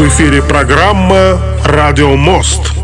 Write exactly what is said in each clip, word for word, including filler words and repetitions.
В эфире программа «Радио Мост».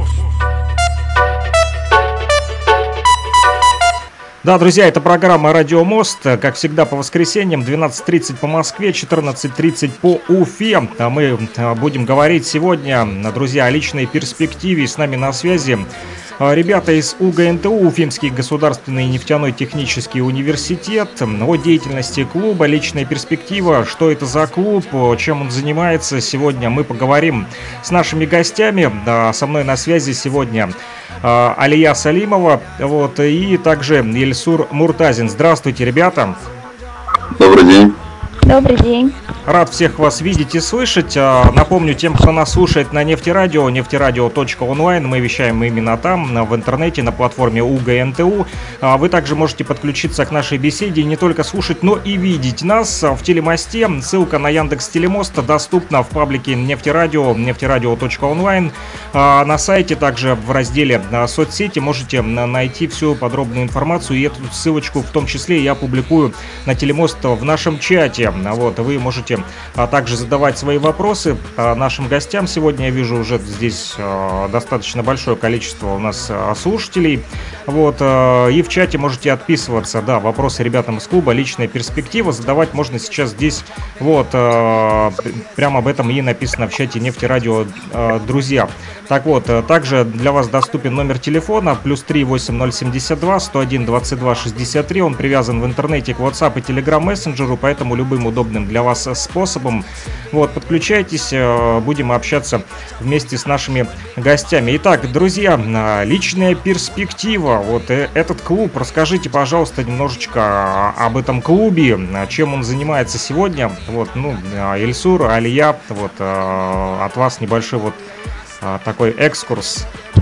Да, друзья, это программа «Радио Мост», как всегда, по воскресеньям, двенадцать тридцать по Москве, четырнадцать тридцать по Уфе. Мы будем говорить сегодня, друзья, о личной перспективе. С нами на связи ребята из УГНТУ, Уфимский государственный нефтяной технический университет, о деятельности клуба «Личная перспектива», что это за клуб, чем он занимается. Сегодня мы поговорим с нашими гостями. Со мной на связи сегодня Алия Салимова, вот, и также Ильсур Муртазин. Здравствуйте, ребята. Добрый день. Добрый день. Рад всех вас видеть и слышать. Напомню тем, кто нас слушает на Нефтерадио, нефтерадио точка онлайн. Мы вещаем именно там, в интернете, на платформе УГНТУ. Вы также можете подключиться к нашей беседе и не только слушать, но и видеть нас в телемосте. Ссылка на Яндекс.Телемост доступна в паблике Нефтерадио, нефтерадио точка онлайн. На сайте также в разделе соцсети можете найти всю подробную информацию. И эту ссылочку в том числе я публикую на телемост в нашем чате. Вот, вы можете а, также задавать свои вопросы а, нашим гостям. Сегодня я вижу уже здесь а, достаточно большое количество у нас а, слушателей. Вот, а, и в чате можете отписываться. Да, вопросы ребятам из клуба «Личная перспектива» задавать можно сейчас здесь. Вот, а, прямо об этом и написано в чате Нефтерадио, а, друзья. Так вот, а, также для вас доступен номер телефона плюс три восемь ноль семьдесят два сто один двадцать два шестьдесят три. Он привязан в интернете к WhatsApp и Telegram мессенджеру, поэтому любым удобным для вас способом. Вот, подключайтесь, будем общаться вместе с нашими гостями. Итак, друзья, личная перспектива. Вот этот клуб. Расскажите, пожалуйста, немножечко об этом клубе, чем он занимается сегодня. Вот, ну, Ильсур, Алия, вот от вас небольшой вот такой экскурс.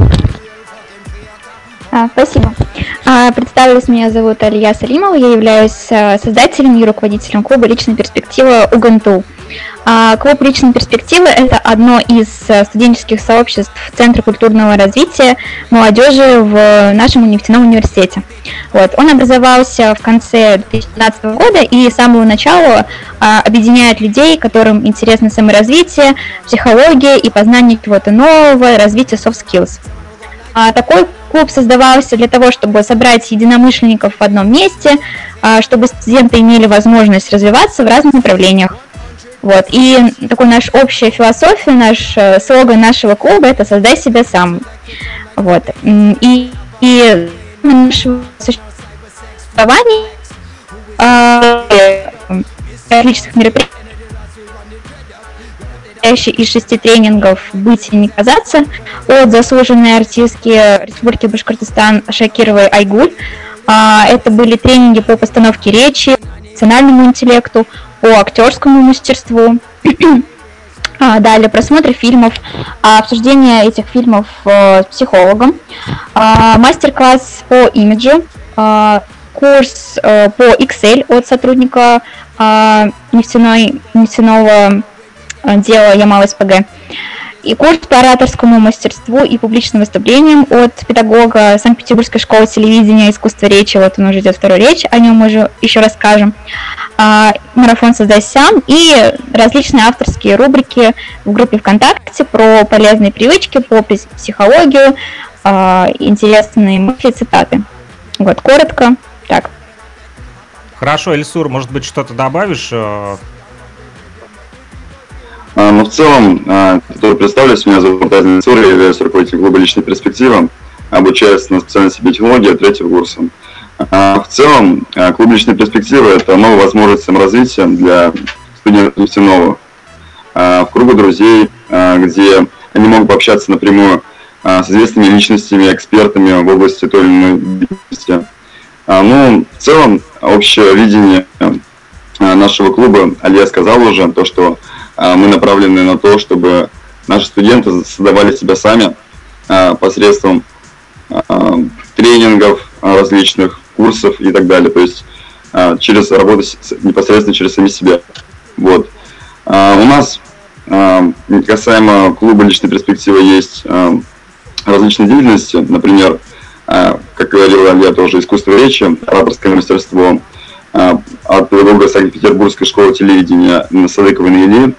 А, спасибо. А, представилась, меня зовут Алия Салимова, я являюсь создателем и руководителем клуба «Личная перспектива» УГНТУ. А, клуб «Личная перспектива» — это одно из студенческих сообществ Центра культурного развития молодежи в нашем нефтяном университете. Вот. Он образовался в конце две тысячи пятнадцатого года и с самого начала а, объединяет людей, которым интересно саморазвитие, психология и познание чего-то нового, развитие soft skills. А, такой клуб создавался для того, чтобы собрать единомышленников в одном месте, чтобы студенты имели возможность развиваться в разных направлениях. Вот. И такой наш общая философия, наш слоган нашего клуба — это «Создай себя сам». Вот. И, и нашего существования различных мероприятий из шести тренингов «Быть и не казаться» от заслуженной артистки Республики Башкортостан Шакировой Айгуль. Это были тренинги по постановке речи, эмоциональному интеллекту, по актерскому мастерству. Далее просмотр фильмов, обсуждение этих фильмов с психологом, мастер-класс по имиджу, курс по Excel от сотрудника нефтяной, нефтяного дела Ямал-СПГ, и курс по ораторскому мастерству и публичным выступлениям от педагога Санкт-Петербургской школы телевидения искусства речи, вот он уже идет вторую речь, о нем мы же еще расскажем, марафон «Создай сам» и различные авторские рубрики в группе ВКонтакте про полезные привычки, по психологию, интересные мысли, цитаты. Вот, коротко, так. Хорошо, Ильсур, может быть, что-то добавишь? Но в целом, который представлюсь, меня зовут Муртазин Ильсур, я являюсь руководителем клуба «Личная перспектива», обучаюсь на специальности биотехнология третьего курса. В целом, клуб «Личная перспектива» — это новая возможность саморазвития для студентов нефтяного, в кругу друзей, где они могут пообщаться напрямую с известными личностями, экспертами в области той или иной деятельности. Ну, в целом, общее видение нашего клуба, Алия сказала уже, то, что мы направлены на то, чтобы наши студенты создавали себя сами посредством тренингов различных, курсов и так далее. То есть через работу непосредственно через сами себя. Вот. У нас касаемо клуба «Личная перспектива» есть различные деятельности. Например, как говорила Алия, тоже искусство речи, ораторское мастерство от педагога Санкт-Петербургской школы телевидения Садыкова Наили.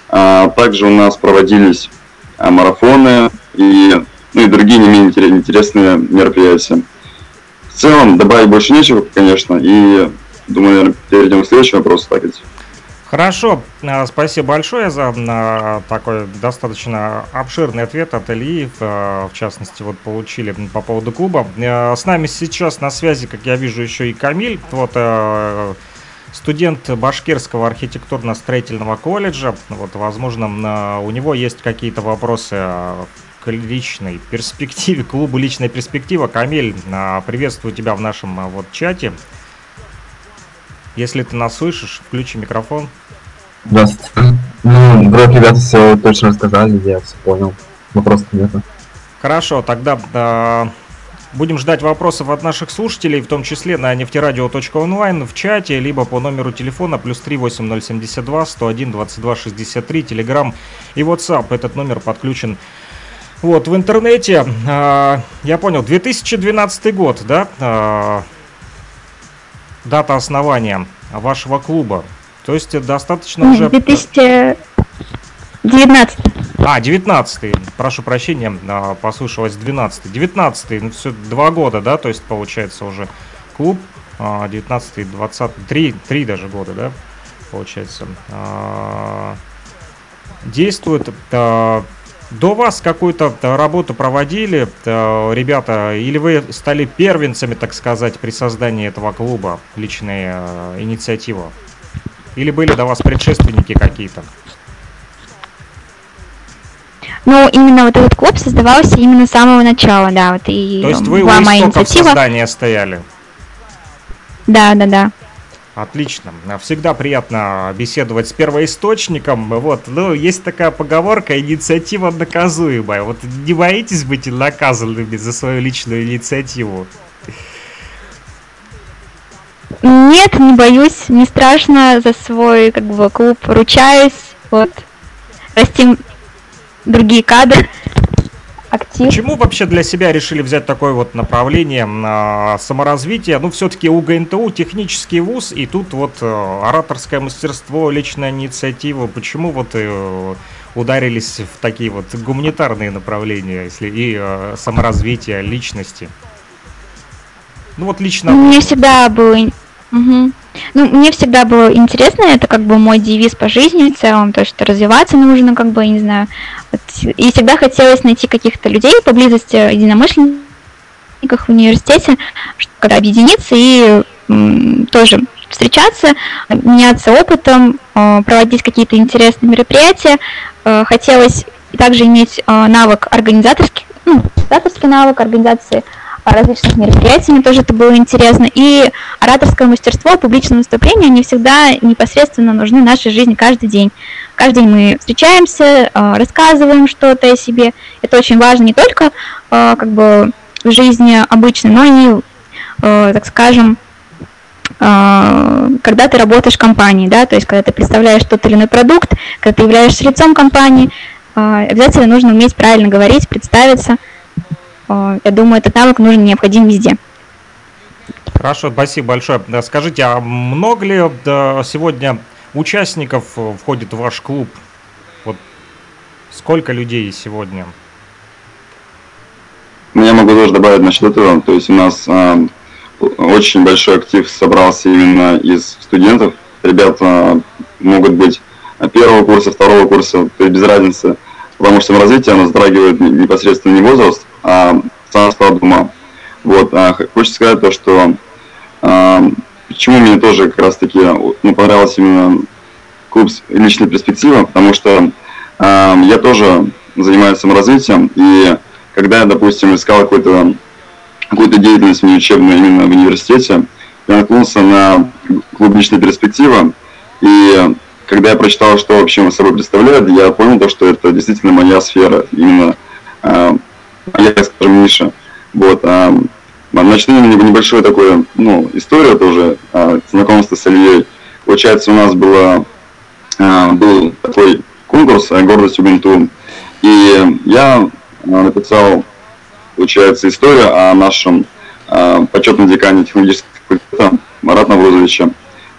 Также у нас проводились марафоны и, ну, и другие не менее интересные мероприятия. В целом добавить больше нечего, конечно, и думаю, наверное, перейдем к следующему вопросу. Так ведь. Хорошо, спасибо большое за такой достаточно обширный ответ от Ильи, в частности, вот получили по поводу клуба. С нами сейчас на связи, как я вижу, еще и Камиль, вот студент Башкирского архитектурно-строительного колледжа. Вот, возможно, у него есть какие-то вопросы к личной перспективе, клубу «Личная перспектива». Камиль, приветствую тебя в нашем вот чате. Если ты нас слышишь, включи микрофон. Здравствуйте. Ну, вроде ребята все точно рассказали, я все понял. Вопросов нет. Хорошо, тогда э, будем ждать вопросов от наших слушателей, в том числе на нефтерадио точка онлайн в чате, либо по номеру телефона плюс три восемь ноль семь два сто один двадцать два шестьдесят три, Telegram и WhatsApp. Этот номер подключен вот в интернете. Э, я понял, две тысячи двенадцатый год, да? Э, дата основания вашего клуба. То есть достаточно уже... две тысячи девятнадцатый. А, девятнадцатый. Прошу прощения, послышалось двенадцатый. девятнадцатый, ну все, два года, да? То есть получается уже клуб. девятнадцатый, двадцатый, три, три даже года, да? Получается. Действует... До вас какую-то работу проводили ребята, или вы стали первенцами, так сказать, при создании этого клуба, личная инициатива? Или были до вас предшественники какие-то? Ну, именно вот этот клуб создавался именно с самого начала, да. Вот и То есть вы у истоков создания стояли? Да, да, да. Отлично. Всегда приятно беседовать с первоисточником. Вот, ну, есть такая поговорка: инициатива наказуемая. Вот не боитесь быть наказанными за свою личную инициативу? Нет, не боюсь, не страшно за свой, как бы, клуб, ручаюсь. Вот, растим другие кадры. Актив. Почему вообще для себя решили взять такое вот направление э, саморазвития? Ну, все-таки УГНТУ технический вуз, и тут вот э, ораторское мастерство, личная инициатива. Почему вот э, ударились в такие вот гуманитарные направления, если и э, саморазвитие личности? Ну вот лично... Мне всегда было... Угу. Ну, мне всегда было интересно, это как бы мой девиз по жизни в целом, то, что развиваться нужно, как бы, я не знаю. Вот, и всегда хотелось найти каких-то людей поблизости, единомышленников в университете, чтобы когда объединиться и м, тоже встречаться, меняться опытом, э, проводить какие-то интересные мероприятия. Э, хотелось также иметь э, навык организаторский, ну, организаторский навык организации различных мероприятий, мне тоже это было интересно. И ораторское мастерство, публичное выступление, они всегда непосредственно нужны в нашей жизни каждый день. Каждый день мы встречаемся, рассказываем что-то о себе. Это очень важно не только как бы в жизни обычной, но и, так скажем, когда ты работаешь в компании, да, то есть когда ты представляешь тот или иной продукт, когда ты являешься лицом компании, обязательно нужно уметь правильно говорить, представиться. Я думаю, этот навык нужен, необходим везде. Хорошо, спасибо большое. Скажите, а много ли сегодня участников входит в ваш клуб? Вот сколько людей сегодня? Ну, я могу тоже добавить насчет этого. То есть у нас э, очень большой актив собрался именно из студентов. Ребята могут быть первого курса, второго курса, то есть без разницы. Потому что саморазвитие, оно затрагивает непосредственно не возраст, а сам склад ума. Вот, а, хочется сказать то, что а, почему мне тоже как раз таки ну, понравился именно клуб «Личная перспектива», потому что а, я тоже занимаюсь саморазвитием, и когда я, допустим, искал какую-то какую-то деятельность внеучебную именно в университете, я наткнулся на клуб «Личная перспектива», и когда я прочитал, что вообще он собой представляет, я понял, то, что это действительно моя сфера, именно э, моя, скажем, ниша. Вот, э, начну небольшую такую, ну, историю тоже, э, знакомство с Ильей. Получается, у нас было, э, был такой конкурс «Гордость УГНТУ», и я э, написал, получается, историю о нашем э, почетном декане технологического факультета Марата Наврузовича.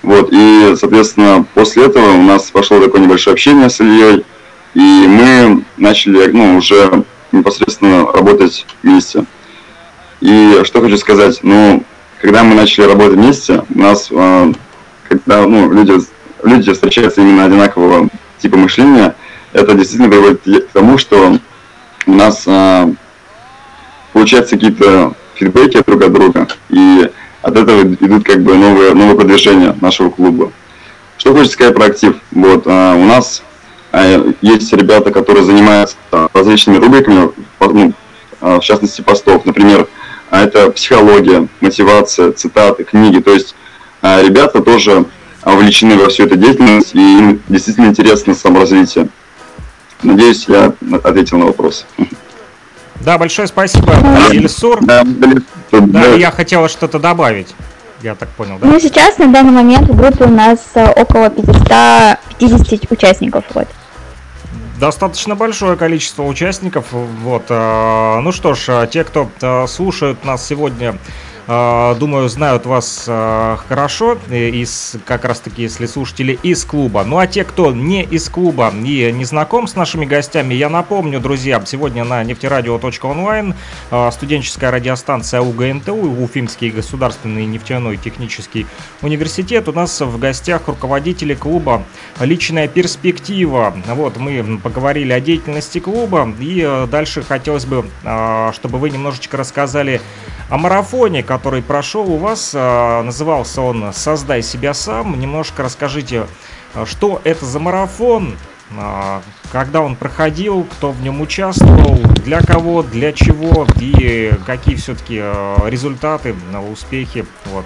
Вот, и, соответственно, после этого у нас пошло такое небольшое общение с Ильей, и мы начали, ну, уже непосредственно работать вместе. И что хочу сказать, ну, когда мы начали работать вместе, у нас, э, когда, ну, люди, люди встречаются именно одинакового типа мышления, это действительно приводит к тому, что у нас э, получаются какие-то фидбэки друг от друга, и от этого идут как бы новые, новые продвижения нашего клуба. Что хочется сказать про актив? Вот, э, у нас э, есть ребята, которые занимаются э, различными рубриками, ну, э, в частности постов, например, это психология, мотивация, цитаты, книги. То есть э, ребята тоже вовлечены во всю эту деятельность, и им действительно интересно саморазвитие. Надеюсь, я ответил на вопрос. Да, большое спасибо, Ильсур. Да, да, я хотела что-то добавить. Я так понял, да? Ну, сейчас на данный момент в группе у нас около пятьсот пятьдесят участников. Вот. Достаточно большое количество участников. Вот. Ну что ж, те, кто слушают нас сегодня, думаю, знают вас хорошо, из, как раз таки, если слушатели из клуба. Ну а те, кто не из клуба и не знаком с нашими гостями, я напомню, друзья, сегодня на нефтерадио точка онлайн студенческая радиостанция УГНТУ, Уфимский государственный нефтяной технический университет. У нас в гостях руководители клуба «Личная перспектива». Вот, мы поговорили о деятельности клуба, и дальше хотелось бы, чтобы вы немножечко рассказали о марафоне, который прошел у вас. Назывался он «Создай себя сам». Немножко расскажите, что это за марафон, когда он проходил, кто в нем участвовал, для кого, для чего и какие все-таки результаты, успехи. Вот.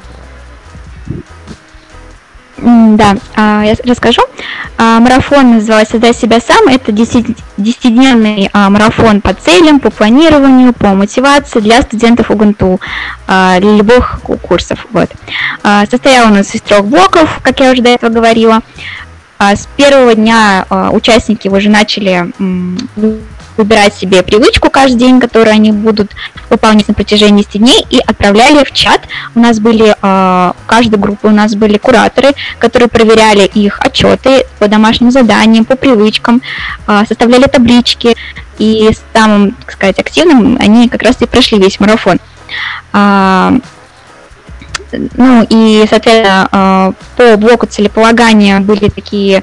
Да, я расскажу. Марафон называется «Создай себя сам». Это десятидневный марафон по целям, по планированию, по мотивации для студентов УГНТУ, для любых курсов. Вот. Состоял он из трех блоков, как я уже до этого говорила. С первого дня участники уже начали выбирать себе привычку каждый день, которую они будут выполнять на протяжении десяти дней, и отправляли в чат. У нас были, в каждой группе у нас были кураторы, которые проверяли их отчеты по домашним заданиям, по привычкам, составляли таблички, и самым, так сказать, активным они как раз и прошли весь марафон. Ну и, соответственно, по блоку целеполагания были такие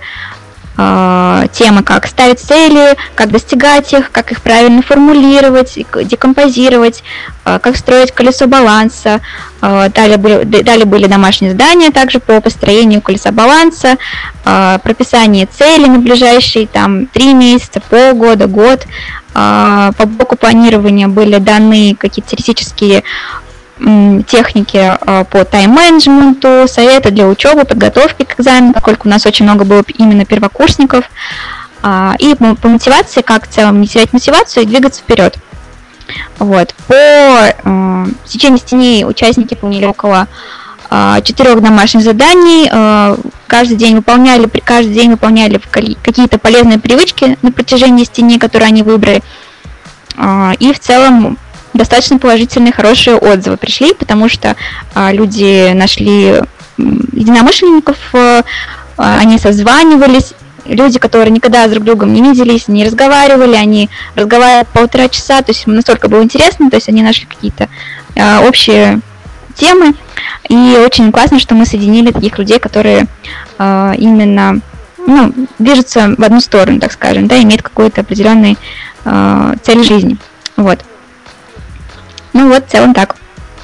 темы, как ставить цели, как достигать их, как их правильно формулировать, декомпозировать, как строить колесо баланса. Далее были, далее были домашние задания также по построению колеса баланса, прописание целей на ближайшие там, три месяца, полгода, год. По блоку планирования были даны какие-то теоретические техники по тайм-менеджменту, советы для учебы, подготовки к экзамену, поскольку у нас очень много было именно первокурсников, и по мотивации, как в целом не терять мотивацию и двигаться вперед. Вот. По в течение десяти дней участники выполнили около четырех домашних заданий, каждый день выполняли, каждый день выполняли какие-то полезные привычки на протяжении десяти дней, которые они выбрали, и в целом достаточно положительные, хорошие отзывы пришли, потому что а, люди нашли единомышленников, а, они созванивались, люди, которые никогда друг с другом не виделись, не разговаривали, они разговаривали полтора часа, то есть настолько было интересно, то есть они нашли какие-то а, общие темы, и очень классно, что мы соединили таких людей, которые а, именно ну, движутся в одну сторону, так скажем, да, имеют какую-то определенную а, цель жизни. Вот. Ну вот, в целом так.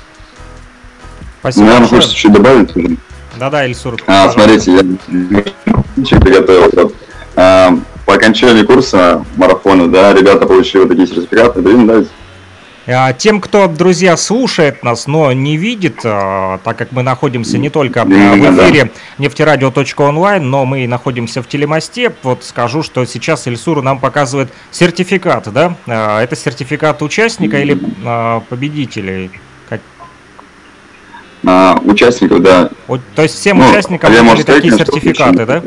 Спасибо. Наверное, хочется чуть добавить уже. Да-да, Ильсур. А, смотрите, я чуть приготовил. А, по окончании курса марафона, да, ребята получили вот такие сертификаты, да, им дать. Тем, кто, друзья, слушает нас, но не видит, так как мы находимся не только в эфире нефтерадио точка онлайн, но мы находимся в телемосте, вот скажу, что сейчас Ильсур нам показывает сертификат, да? Это сертификат участника или победителя? А, участников, да. То есть всем ну, участникам были такие сертификаты, да?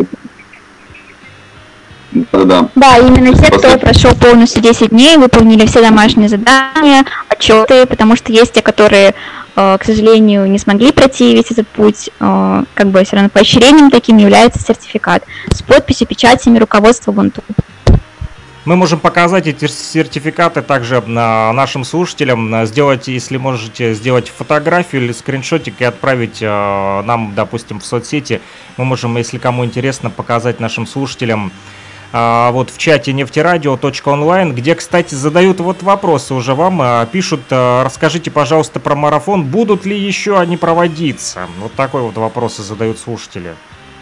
Да, да, именно те, кто прошел полностью десять дней, выполнили все домашние задания, отчеты, потому что есть те, которые к сожалению, не смогли пройти весь этот путь, как бы все равно поощрением таким является сертификат с подписью, печатями руководства Ubuntu. Мы можем показать эти сертификаты также нашим слушателям, сделать, если можете, сделать фотографию или скриншотик и отправить нам, допустим, в соцсети. Мы можем, если кому интересно, показать нашим слушателям вот в чате нефтерадио точка онлайн, где, кстати, задают вот вопросы уже вам, пишут: расскажите, пожалуйста, про марафон, будут ли еще они проводиться? Вот такой вот вопрос задают слушатели.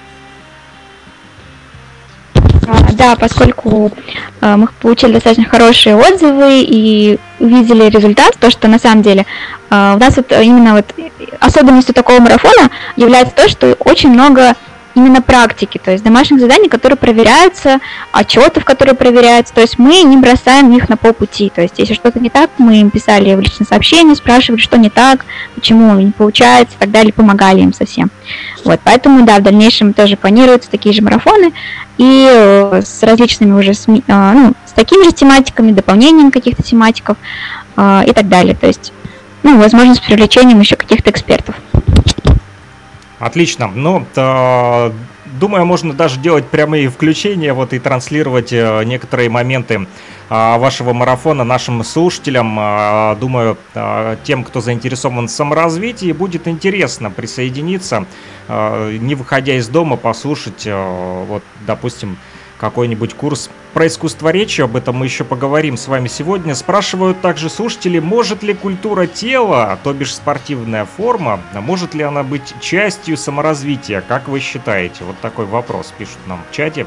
Да, поскольку э, мы получили достаточно хорошие отзывы и увидели результат, то, что на самом деле э, у нас вот именно вот особенностью такого марафона является то, что очень много именно практики, то есть домашних заданий, которые проверяются, отчетов, которые проверяются, то есть мы не бросаем их на полпути, то есть если что-то не так, мы им писали в личное сообщение, спрашивали, что не так, почему не получается и так далее, помогали им совсем. Вот, поэтому, да, в дальнейшем тоже планируются такие же марафоны и э, с различными уже, СМИ, э, ну, с такими же тематиками, дополнением каких-то тематиков э, и так далее, то есть, ну, возможно, с привлечением еще каких-то экспертов. Отлично. Ну, то, думаю, можно даже делать прямые включения вот, и транслировать некоторые моменты вашего марафона нашим слушателям. Думаю, тем, кто заинтересован в саморазвитии, будет интересно присоединиться, не выходя из дома, послушать, вот, допустим, какой-нибудь курс про искусство речи. Об этом мы еще поговорим с вами сегодня. Спрашивают также слушатели, может ли культура тела, то бишь спортивная форма, может ли она быть частью саморазвития? Как вы считаете? Вот такой вопрос пишут нам в чате.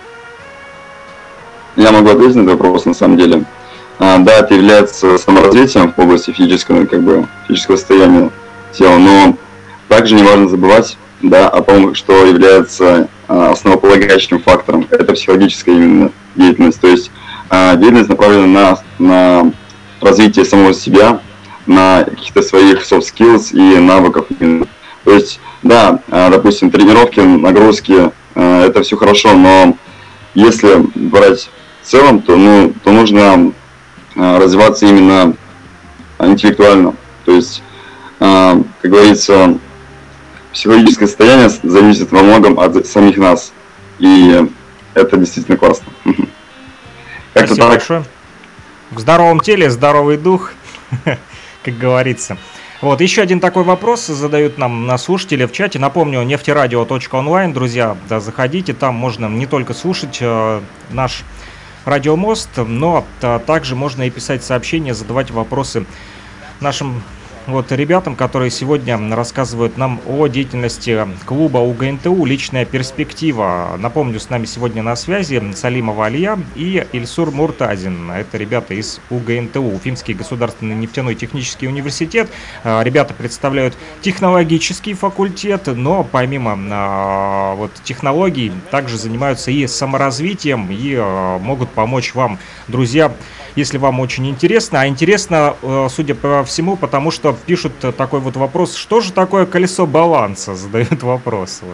Я могу ответить на этот вопрос на самом деле. А, да, это является саморазвитием в области физического, как бы, физического состояния тела, но также не важно забывать, да, о том, что является основополагающим фактором. Это психологическая именно деятельность. То есть э, деятельность направлена на, на развитие самого себя, на каких-то своих soft skills и навыков. То есть, да, э, допустим, тренировки, нагрузки, э, это все хорошо, но если брать в целом, то, ну, то нужно э, развиваться именно интеллектуально. То есть, э, как говорится, психологическое состояние зависит во многом от самих нас. И это действительно классно. Спасибо так. большое. В здоровом теле здоровый дух, как говорится. Вот, еще один такой вопрос задают нам на слушатели в чате. Напомню, нефтерадио точка онлайн, друзья, да, заходите, там можно не только слушать э, наш радиомост, но а, также можно и писать сообщения, задавать вопросы нашим вот ребятам, которые сегодня рассказывают нам о деятельности клуба УГНТУ «Личная перспектива». Напомню, с нами сегодня на связи Салимова Алия и Ильсур Муртазин. Это ребята из УГНТУ, Уфимский государственный нефтяной технический университет. Ребята представляют технологический факультет, но помимо а, вот, технологий также занимаются и саморазвитием, и а, могут помочь вам, друзья, если вам очень интересно. А интересно, судя по всему, потому что пишут такой вот вопрос, что же такое колесо баланса, задают вопрос. Вот.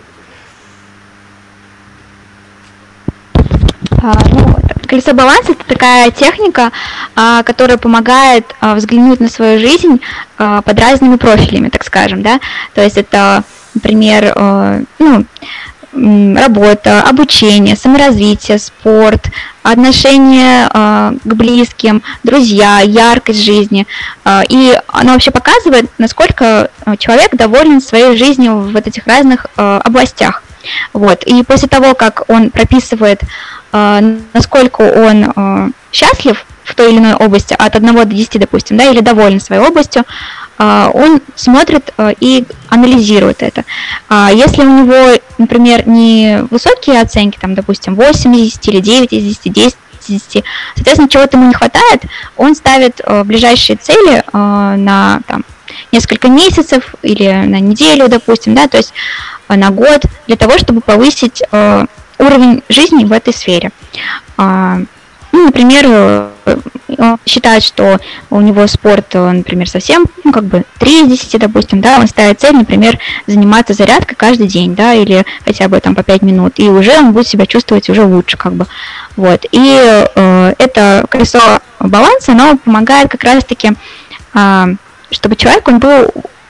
А, ну, колесо баланса — это такая техника, а, которая помогает а, взглянуть на свою жизнь а, под разными профилями, так скажем, да. То есть это, например, а, ну, работа, обучение, саморазвитие, спорт, отношения э, к близким, друзья, яркость жизни. Э, и оно вообще показывает, насколько человек доволен своей жизнью в вот этих разных э, областях. Вот. И после того, как он прописывает, э, насколько он э, счастлив в той или иной области, от одного до десяти, допустим, да, или доволен своей областью, он смотрит и анализирует это. Если у него, например, не высокие оценки, там, допустим, восемь из десяти или девять из десяти, десять из десяти, соответственно, чего-то ему не хватает, он ставит ближайшие цели на там, несколько месяцев или на неделю, допустим, да, то есть на год, для того, чтобы повысить уровень жизни в этой сфере. Ну, например, он считает, что у него спорт, например, совсем, ну, как бы три из десяти, допустим, да, он ставит цель, например, заниматься зарядкой каждый день, да, или хотя бы там по пять минут, и уже он будет себя чувствовать уже лучше, как бы, вот. И э, это колесо баланса, оно помогает как раз-таки, э, чтобы человек, он был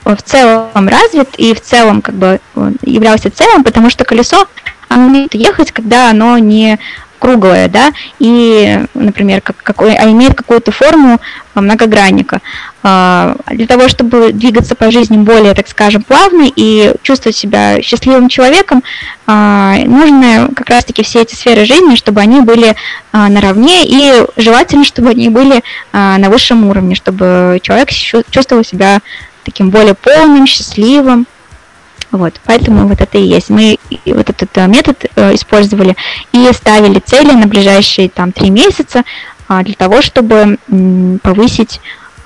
в целом развит и в целом как бы являлся целым, потому что колесо, оно умеет ехать, когда оно не круглое, да, и, например, как, какой, а имеет какую-то форму многогранника. Для того, чтобы двигаться по жизни более, так скажем, плавно и чувствовать себя счастливым человеком, нужно как раз-таки все эти сферы жизни, чтобы они были наравне, и желательно, чтобы они были на высшем уровне, чтобы человек чувствовал себя таким более полным, счастливым. Вот, поэтому вот это и есть. Мы вот этот метод использовали и ставили цели на ближайшие там три месяца для того, чтобы повысить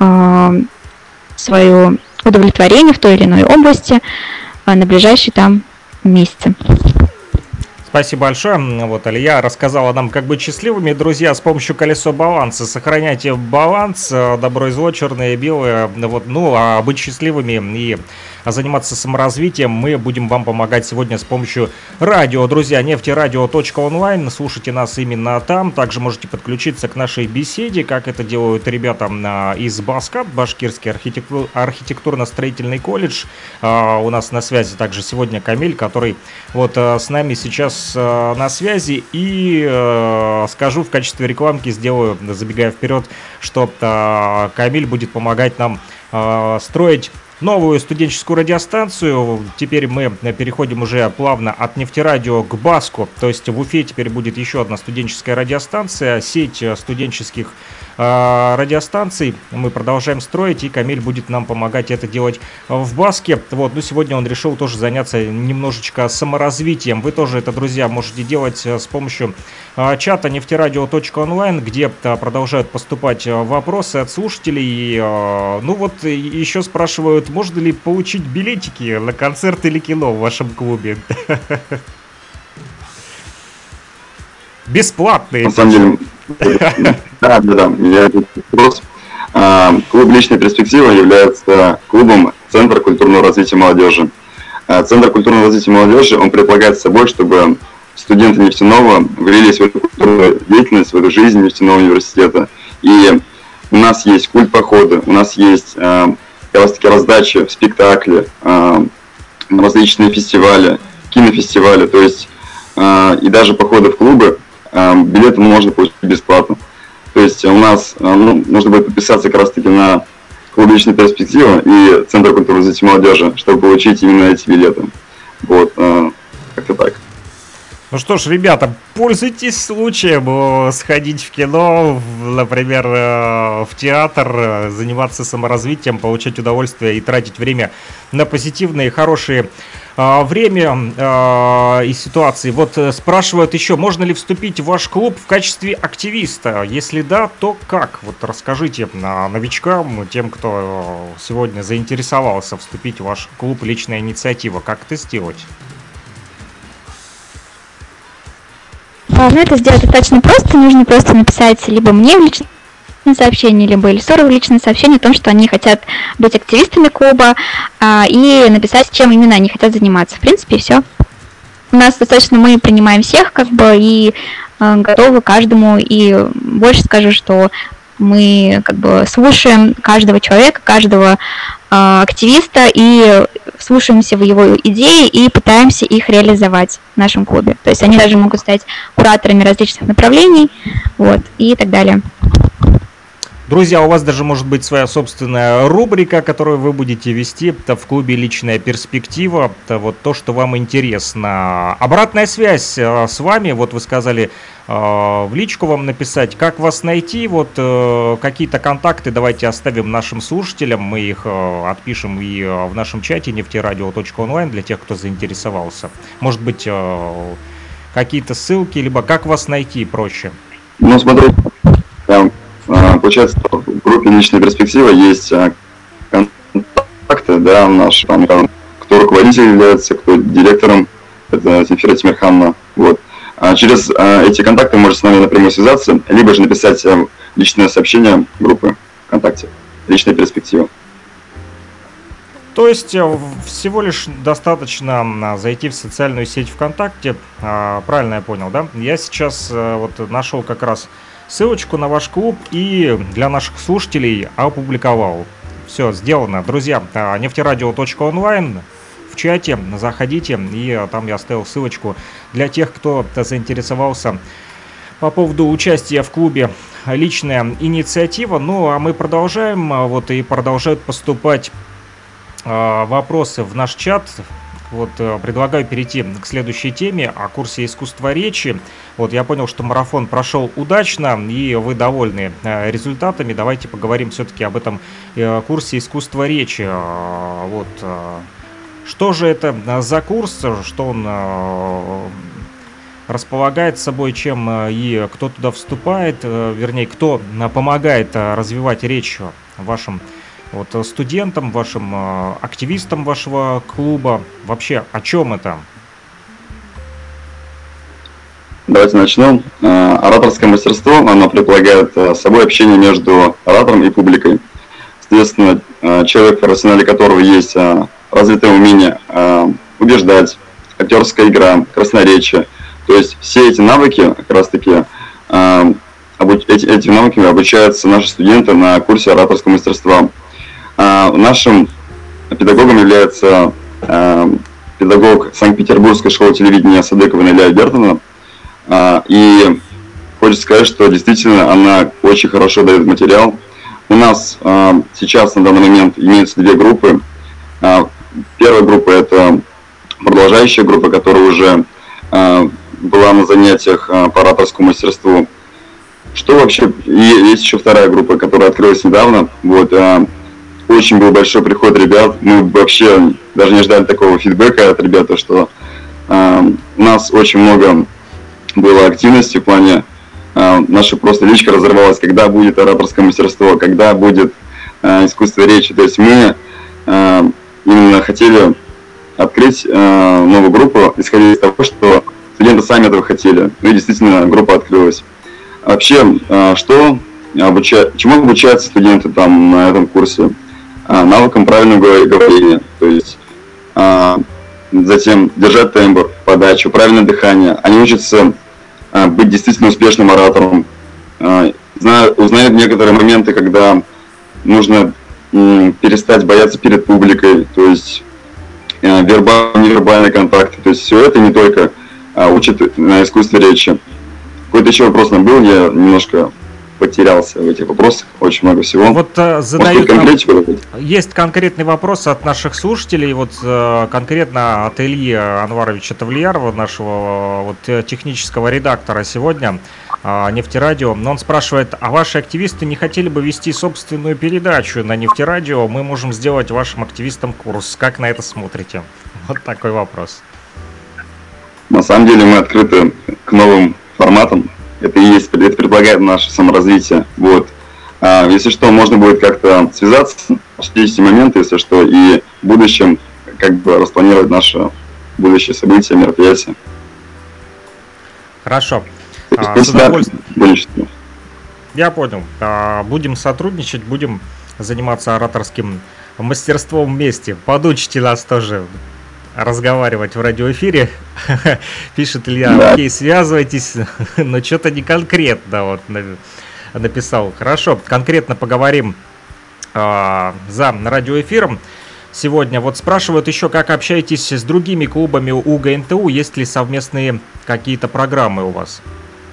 свое удовлетворение в той или иной области на ближайшие там месяцы. Спасибо большое. Вот Алия рассказала нам, как быть счастливыми. Друзья, с помощью колесо баланса сохраняйте баланс, добро и зло, черное и белое. Вот, ну, а быть счастливыми и заниматься саморазвитием мы будем вам помогать сегодня с помощью радио. Друзья, нефтерадио точка онлайн, слушайте нас именно там. Также можете подключиться к нашей беседе, как это делают ребята из БАСКА, Башкирский архитектур, архитектурно-строительный колледж. У нас на связи также сегодня Камиль, который вот с нами сейчас на связи. И скажу в качестве рекламки, сделаю, забегая вперед, что Камиль будет помогать нам строить новую студенческую радиостанцию. Теперь мы переходим уже плавно от нефтерадио к БАСКу. То есть в Уфе теперь будет еще одна студенческая радиостанция, сеть студенческих э, радиостанций. Мы продолжаем строить, и Камиль будет нам помогать это делать в БАСКе. Вот, ну сегодня он решил тоже заняться немножечко саморазвитием. Вы тоже это, друзья, можете делать с помощью э, чата нефтерадио точка онлайн, где э, продолжают поступать вопросы от слушателей. Э, ну вот еще спрашивают, можно ли получить билетики на концерт или кино в вашем клубе? Бесплатные. На самом деле, да, да, да, я вопрос. Клуб «Личная перспектива» является клубом Центра культурного развития молодежи. Центр культурного развития молодежи, он предполагает собой, чтобы студенты нефтяного влились в эту культурную деятельность, в эту жизнь нефтяного университета. И у нас есть культ похода, у нас есть как раз таки раздачи в спектакле, э, различные фестивали, кинофестивали, то есть э, и даже походы в клубы, э, билеты можно получить бесплатно. То есть у нас э, ну, нужно будет подписаться как раз таки на клуб «Личная перспектива» и Центр культурного развития молодежи, чтобы получить именно эти билеты. Вот, э, как-то так. Ну что ж, ребята, пользуйтесь случаем сходить в кино, например, в театр, заниматься саморазвитием, получать удовольствие и тратить время на позитивные, хорошие э, время э, и ситуации. Вот спрашивают еще, можно ли вступить в ваш клуб в качестве активиста? Если да, то как? Вот расскажите новичкам, тем, кто сегодня заинтересовался вступить в ваш клуб «Личная инициатива». Как это сделать? Ну, это сделать достаточно просто. Нужно просто написать либо мне в личное сообщение, либо Ильсору в личное сообщение о том, что они хотят быть активистами клуба, а, и написать, чем именно они хотят заниматься. В принципе, все. У нас достаточно, мы принимаем всех, как бы, и а, готовы каждому. И больше скажу, что мы как бы слушаем каждого человека, каждого а, активиста и вслушаемся в его идеи и пытаемся их реализовать в нашем клубе. То есть они даже могут стать кураторами различных направлений, вот, и так далее. Друзья, у вас даже может быть своя собственная рубрика, которую вы будете вести. Это в клубе «Личная перспектива». Это вот то, что вам интересно. Обратная связь с вами. Вот вы сказали в личку вам написать, как вас найти. Вот какие-то контакты давайте оставим нашим слушателям. Мы их отпишем и в нашем чате нефтерадио точка онлайн для тех, кто заинтересовался. Может быть, какие-то ссылки, либо как вас найти проще. Ну, смотрите, получается, в группе «Личная перспектива» есть контакты, да, наши, там, кто руководитель является, кто директором, это Земфира Тимирхановна, вот. А через а, эти контакты вы можете с нами напрямую связаться, либо же написать а, личное сообщение группы ВКонтакте «Личная перспектива». То есть всего лишь достаточно зайти в социальную сеть ВКонтакте, правильно я понял, да? Я сейчас вот нашел как раз ссылочку на ваш клуб и для наших слушателей опубликовал. Все, сделано. Друзья, нефтерадио точка онлайн в чате, заходите, и там я оставил ссылочку для тех, кто заинтересовался по поводу участия в клубе «Личная инициатива». Ну, а мы продолжаем, вот, и продолжают поступать э, вопросы в наш чат. Вот, предлагаю перейти к следующей теме, о курсе искусства речи. Вот, я понял, что марафон прошел удачно, и вы довольны результатами. Давайте поговорим все-таки об этом курсе искусства речи. Вот, что же это за курс, что он располагает собой, чем и кто туда вступает, вернее, кто помогает развивать речь вашим вот студентам, вашим э, активистам вашего клуба. Вообще, о чем это? Давайте начнем. Ораторское мастерство, оно предполагает собой общение между оратором и публикой. Соответственно, человек, в арсенале которого есть развитое умение убеждать, актерская игра, красноречие. То есть все эти навыки, как раз таки, эти, этими навыками обучаются наши студенты на курсе ораторского мастерства. Нашим педагогом является педагог Санкт-Петербургской школы телевидения Садыкова Наиля Альбертовна. И хочется сказать, что действительно она очень хорошо дает материал. У нас сейчас на данный момент имеются две группы. Первая группа – это продолжающая группа, которая уже была на занятиях по ораторскому мастерству. Что вообще? И есть еще вторая группа, которая открылась недавно. Вот. Очень был большой приход ребят. Мы вообще даже не ждали такого фидбэка от ребят, что э, у нас очень много было активности в плане э, наша просто личка разорвалась, когда будет ораторское мастерство, когда будет э, искусство речи. То есть мы э, именно хотели открыть э, новую группу, исходя из того, что студенты сами этого хотели. Ну и действительно группа открылась. Вообще, э, что обуча... чему обучаются студенты там на этом курсе? Навыкам правильного говорения, то есть а, затем держать тембр, подачу, правильное дыхание. Они учатся а, быть действительно успешным оратором, а, знают, узнают некоторые моменты, когда нужно м, перестать бояться перед публикой, то есть а, вербальный, невербальный контакт. То есть все это не только а, учат на искусстве речи. Какой-то еще вопрос нам был, я немножко потерялся в этих вопросах, очень много всего. Вот э, задают нам... Есть конкретный вопрос от наших слушателей, вот э, конкретно от Ильи Анваровича Тавлиярова, нашего вот, технического редактора сегодня э, Нефтерадио. Но он спрашивает, а ваши активисты не хотели бы вести собственную передачу на Нефтерадио? Мы можем сделать вашим активистам курс. Как на это смотрите? Вот такой вопрос. На самом деле мы открыты к новым форматам. Это и есть, это предполагает наше саморазвитие. Вот. А, если что, можно будет как-то связаться, обсудить эти моменты, если что, и в будущем как бы распланировать наше будущее события, мероприятия. Хорошо. А, с удовольствием. Я понял. А, будем сотрудничать, будем заниматься ораторским мастерством вместе. Подучите нас тоже разговаривать в радиоэфире. Пишет Илья, да. Окей, связывайтесь, но что-то не конкретно вот написал. Хорошо, конкретно поговорим э, за радиоэфиром сегодня. Вот спрашивают еще, как общаетесь с другими клубами УГНТУ, есть ли совместные какие-то программы у вас?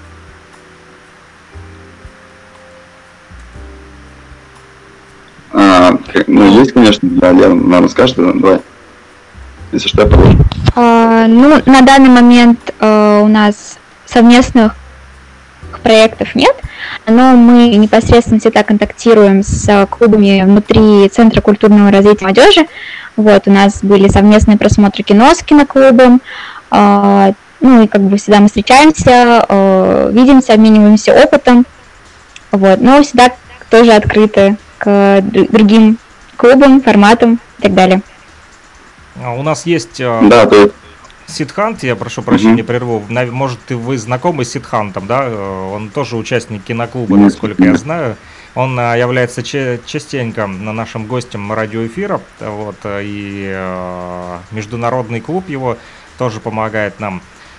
А, ну, есть, конечно, да, Лена, наверное, скажет, давай. Если что, я продолжу. Uh, ну, на данный момент uh, у нас совместных проектов нет, но мы непосредственно всегда контактируем с клубами внутри Центра культурного развития молодежи. Вот, у нас были совместные просмотры кино с киноклубом, uh, ну и как бы всегда мы встречаемся, uh, видимся, обмениваемся опытом, вот, но всегда тоже открыты к другим клубам, форматам и так далее. У нас есть да, то... Сидхант, я прошу прощения, mm-hmm. прерву. Может, вы знакомы с Сидхантом, да? Он тоже участник киноклуба, mm-hmm. насколько я знаю. Он является частенько нашим гостем радиоэфира. Вот, и международный клуб его тоже помогает нам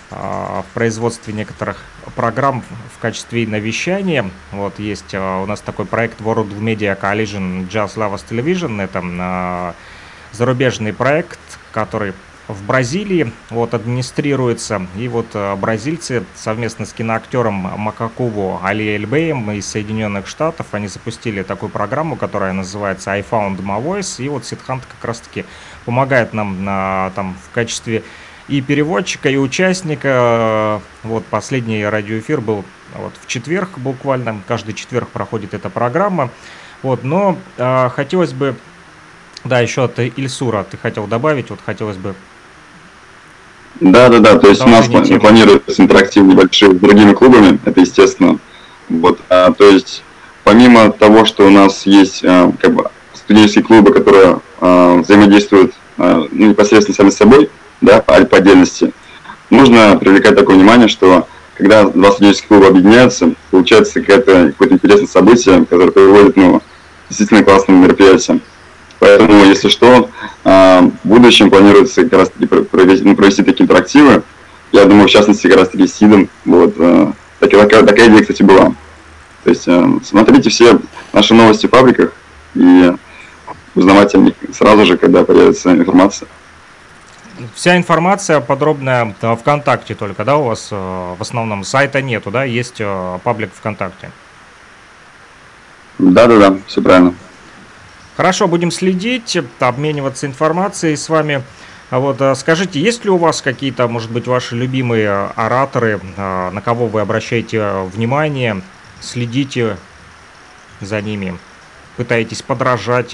в производстве некоторых программ в качестве навещания. Вот есть у нас такой проект World Media Coalition Just Lovers Television. Это зарубежный проект, который в Бразилии вот администрируется. И вот бразильцы совместно с киноактером Макакуву Али Эльбеем из Соединенных Штатов, они запустили такую программу, которая называется I Found My Voice. И вот Сидхант как раз-таки помогает нам на, там, в качестве и переводчика, и участника. Вот последний радиоэфир был вот в четверг буквально. Каждый четверг проходит эта программа. Вот, но э, хотелось бы, да, еще от Ильсура ты хотел добавить, вот хотелось бы. Да, да, да, то есть у нас планируется интерактив небольшой с другими клубами, это естественно. Вот, а, то есть помимо того, что у нас есть а, как бы студенческие клубы, которые а, взаимодействуют а, ну, непосредственно сами с собой, да, по, по отдельности, нужно привлекать такое внимание, что когда два студенческих клуба объединяются, получается какое-то, какое-то интересное событие, которое приводит, ну, действительно классным мероприятием. Поэтому, если что, в будущем планируется как раз таки провести, ну, провести такие интерактивы. Я думаю, в частности, как раз таки с СИДом. Вот, такая, такая идея, кстати, была. То есть смотрите все наши новости в пабликах и узнавайте о них сразу же, когда появится информация. Вся информация подробная в ВКонтакте только, да, у вас в основном сайта нету, да, есть паблик ВКонтакте? Да-да-да, все правильно. Хорошо, будем следить, обмениваться информацией с вами. Вот, скажите, есть ли у вас какие-то, может быть, ваши любимые ораторы, на кого вы обращаете внимание, следите за ними, пытаетесь подражать?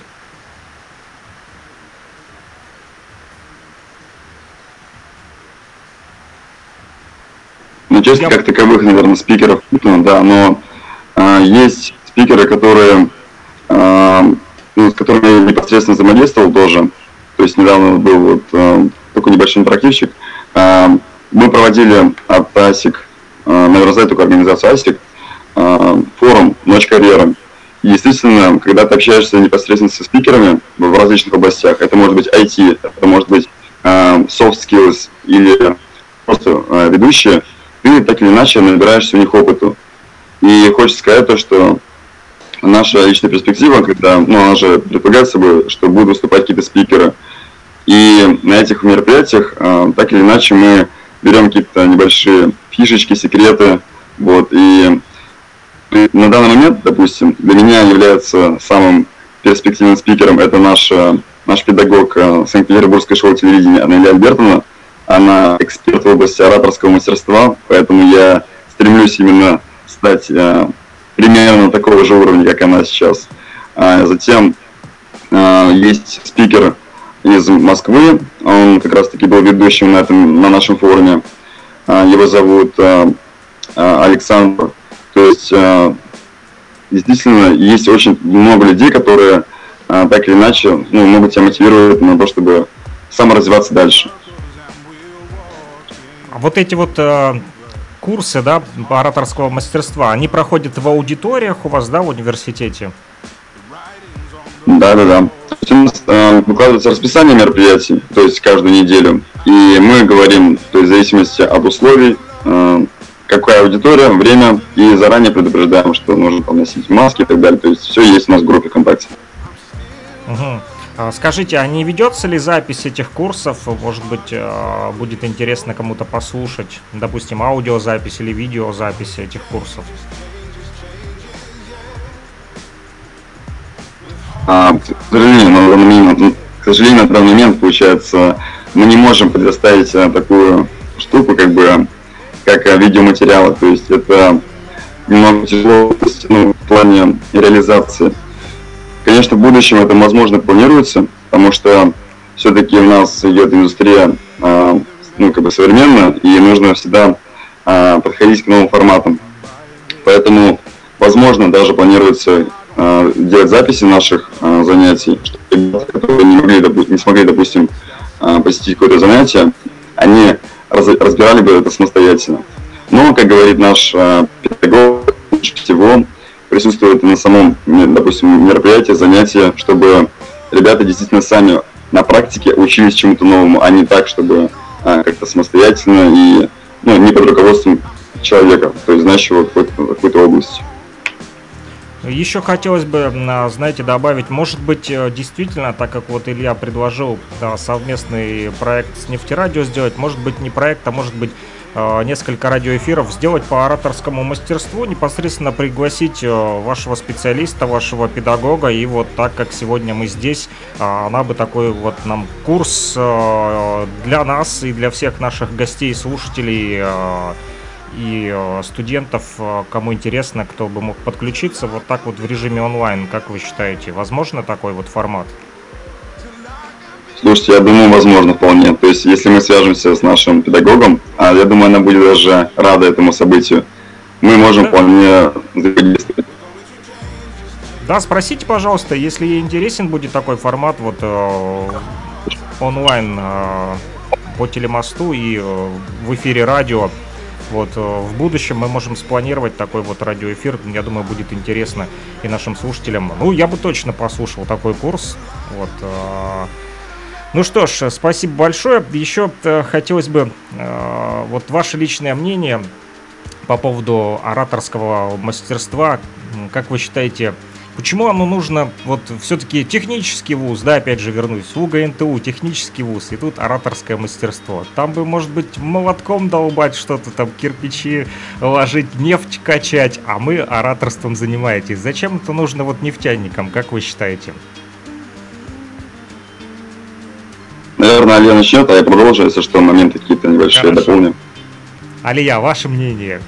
Ну, честно, Я... как таковых, наверное, спикеров, да, но э, есть спикеры, которые... Э, Ну, с которыми я непосредственно взаимодействовал тоже. То есть недавно был вот э, такой небольшой интерактивчик. Э, мы проводили от АСИК, э, наверное, знаете такую организацию АСИК, э, форум «Ночь карьеры». И, естественно, когда ты общаешься непосредственно со спикерами в различных областях, это может быть ай ти, это может быть э, soft skills или просто э, ведущие, ты так или иначе набираешься у них опыту. И хочется сказать то, что наша личная перспектива, когда, ну, она же предполагает собой, что будут выступать какие-то спикеры. И на этих мероприятиях, э, так или иначе, мы берем какие-то небольшие фишечки, секреты. Вот, и на данный момент, допустим, для меня является самым перспективным спикером это наш, наш педагог э, Санкт-Петербургской школы телевидения Анелия Альбертовна. Она эксперт в области ораторского мастерства, поэтому я стремлюсь именно стать... Э, примерно такого же уровня, как она сейчас. Затем есть спикер из Москвы, он как раз таки был ведущим на, этом, на нашем форуме. Его зовут Александр. То есть действительно есть очень много людей, которые так или иначе, ну, могут тебя мотивировать на то, чтобы саморазвиваться дальше. Вот эти вот... курсы, да, ораторского мастерства, они проходят в аудиториях у вас, да, в университете? Да, да, да. У нас э, выкладывается расписание мероприятий, то есть каждую неделю, и мы говорим, то есть в зависимости от условий, э, какая аудитория, время, и заранее предупреждаем, что нужно там носить маски и так далее. То есть все есть у нас в группе ВКонтакте. Угу. Скажите, а не ведется ли запись этих курсов? Может быть, будет интересно кому-то послушать, допустим, аудиозапись или видеозапись этих курсов? А, к сожалению, на данный момент, к сожалению, на данный момент, получается, мы не можем предоставить такую штуку, как бы, как видеоматериалы. То есть это немного тяжело, ну, в плане реализации. Конечно, в будущем это, возможно, планируется, потому что все-таки у нас идет индустрия, э, ну, как бы современная, и нужно всегда э, подходить к новым форматам. Поэтому, возможно, даже планируется э, делать записи наших э, занятий, чтобы ребята, которые не, могли, не смогли, допустим, э, посетить какое-то занятие, они раз, разбирали бы это самостоятельно. Но, как говорит наш э, педагог, лучше всего присутствует на самом, допустим, мероприятии, занятия, чтобы ребята действительно сами на практике учились чему-то новому, а не так, чтобы а, как-то самостоятельно и ну, не под руководством человека, то есть знающего какой-то, какой-то области. Еще хотелось бы, знаете, добавить, может быть, действительно, так как вот Илья предложил, да, совместный проект с Нефтерадио сделать, может быть, не проект, а может быть, несколько радиоэфиров сделать по ораторскому мастерству, непосредственно пригласить вашего специалиста, вашего педагога, и вот так как сегодня мы здесь, она бы такой вот нам курс для нас и для всех наших гостей, слушателей и студентов, кому интересно, кто бы мог подключиться, вот так вот в режиме онлайн, как вы считаете, возможно такой вот формат? Слушайте, я думаю, возможно вполне. То есть, если мы свяжемся с нашим педагогом, а я думаю, она будет даже рада этому событию, мы можем да. вполне взаимодействовать. Да, спросите, пожалуйста, если ей интересен будет такой формат вот э, онлайн э, по телемосту и э, в эфире радио. Вот, в будущем мы можем спланировать такой вот радиоэфир. Я думаю, будет интересно и нашим слушателям. Ну, я бы точно послушал такой курс. Вот. Ну что ж, спасибо большое. Еще хотелось бы вот ваше личное мнение по поводу ораторского мастерства. Как вы считаете, почему оно нужно, вот все-таки технический вуз, да, опять же вернусь, УГНТУ, технический вуз, и тут ораторское мастерство. Там бы, может быть, молотком долбать что-то, там кирпичи ложить, нефть качать, а мы ораторством занимаетесь. Зачем это нужно вот нефтяникам, как вы считаете? Наверное, Алия начнет, а я продолжу, если что, моменты какие-то небольшие Хорошо. дополню. Алия, ваше мнение?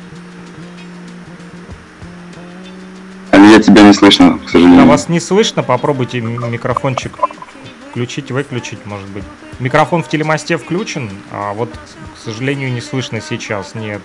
Алия, тебя не слышно, к сожалению. А вас не слышно? Попробуйте микрофончик включить, выключить, может быть. Микрофон в телемосте включен, а вот, к сожалению, не слышно сейчас. Нет.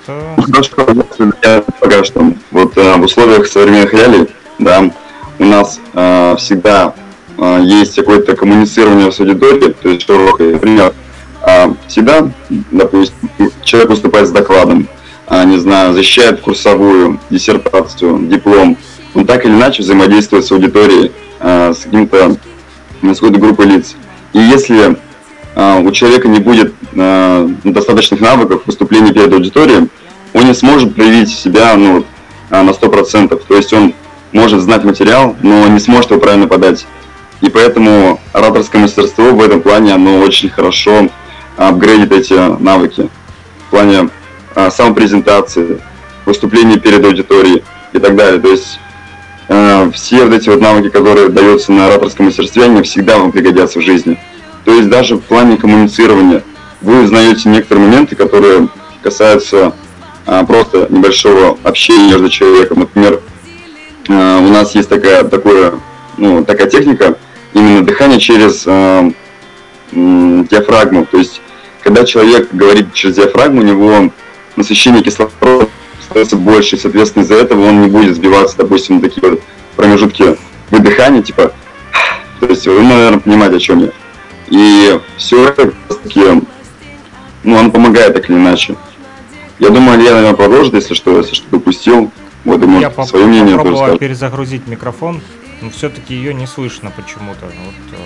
Я пока что. Вот в условиях современных реалий, да, у нас э, всегда э, есть какое-то коммуницирование с аудиторией, то есть широкое. Например, э, всегда, допустим, человек выступает с докладом, э, не знаю, защищает курсовую, диссертацию, диплом. Он так или иначе взаимодействует с аудиторией, э, с каким-то, с какой-то группой лиц. И если э, у человека не будет э, достаточных навыков выступления перед аудиторией, он не сможет проявить себя ну, на сто процентов. То есть он может знать материал, но не сможет его правильно подать. И поэтому ораторское мастерство в этом плане, оно очень хорошо апгрейдит эти навыки. В плане э, самопрезентации, выступления перед аудиторией и так далее. То есть э, все вот эти вот навыки, которые даются на ораторском мастерстве, они всегда вам пригодятся в жизни. То есть даже в плане коммуницирования вы узнаете некоторые моменты, которые касаются э, просто небольшого общения между человеком. Например, э, у нас есть такая, такое, ну, такая техника, именно дыхание через э, э, диафрагму. То есть когда человек говорит через диафрагму, у него насыщение кислорода становится больше, и, соответственно, из-за этого он не будет сбиваться, допустим, на такие вот промежутки выдыхания, типа, то есть вы, наверное, понимаете, о чем я. И все это, таки, ну, оно помогает так или иначе. Я думаю, я, наверное, продолжит, если что, если что-то упустил. Вот, и, может, я свое мнение попробовала тоже перезагрузить микрофон, но все-таки ее не слышно почему-то. Вот,